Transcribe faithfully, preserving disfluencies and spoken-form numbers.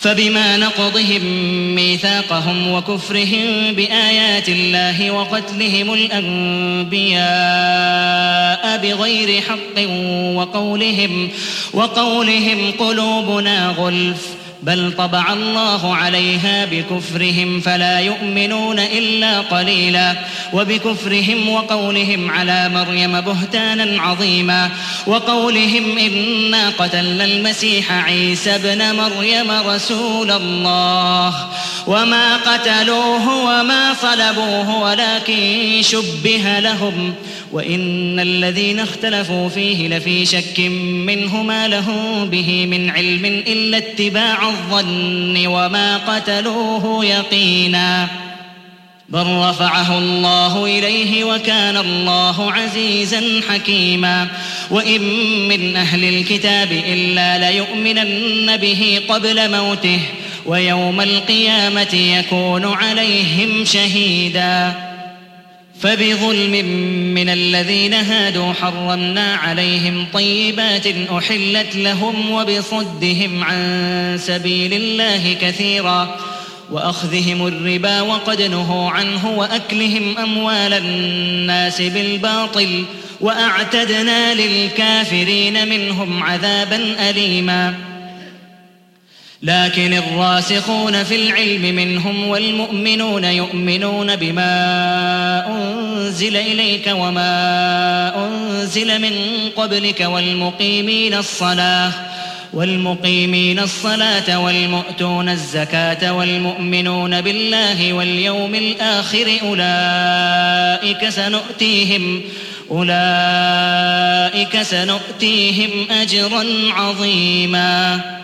فبما نقضهم ميثاقهم وكفرهم بآيات الله وقتلهم الأنبياء بغير حق وقولهم, وقولهم قلوبنا غلف بل طبع الله عليها بكفرهم فلا يؤمنون إلا قليلا وبكفرهم وقولهم على مريم بهتانا عظيما وقولهم إنا قتلنا المسيح عيسى ابن مريم رسول الله وما قتلوه وما صلبوه ولكن شبه لهم وإن الذين اختلفوا فيه لفي شك منه ما لهم به من علم إلا اتباع الظن وما قتلوه يقينا بل رفعه الله إليه وكان الله عزيزا حكيما وإن من أهل الكتاب إلا ليؤمنن به قبل موته ويوم القيامة يكون عليهم شهيدا فبظلم من الذين هادوا حرمنا عليهم طيبات أحلت لهم وبصدهم عن سبيل الله كثيرا وأخذهم الربا وقد نهوا عنه وأكلهم أموال الناس بالباطل وأعتدنا للكافرين منهم عذابا أليما لكن الراسخون في العلم منهم والمؤمنون يؤمنون بما أنزل إليك وما أنزل من قبلك والمقيمين الصلاة والمقيمين الصلاة والمؤتون الزكاة والمؤمنون بالله واليوم الآخر أولئك سنؤتيهم أولئك سنؤتيهم أجرا عظيما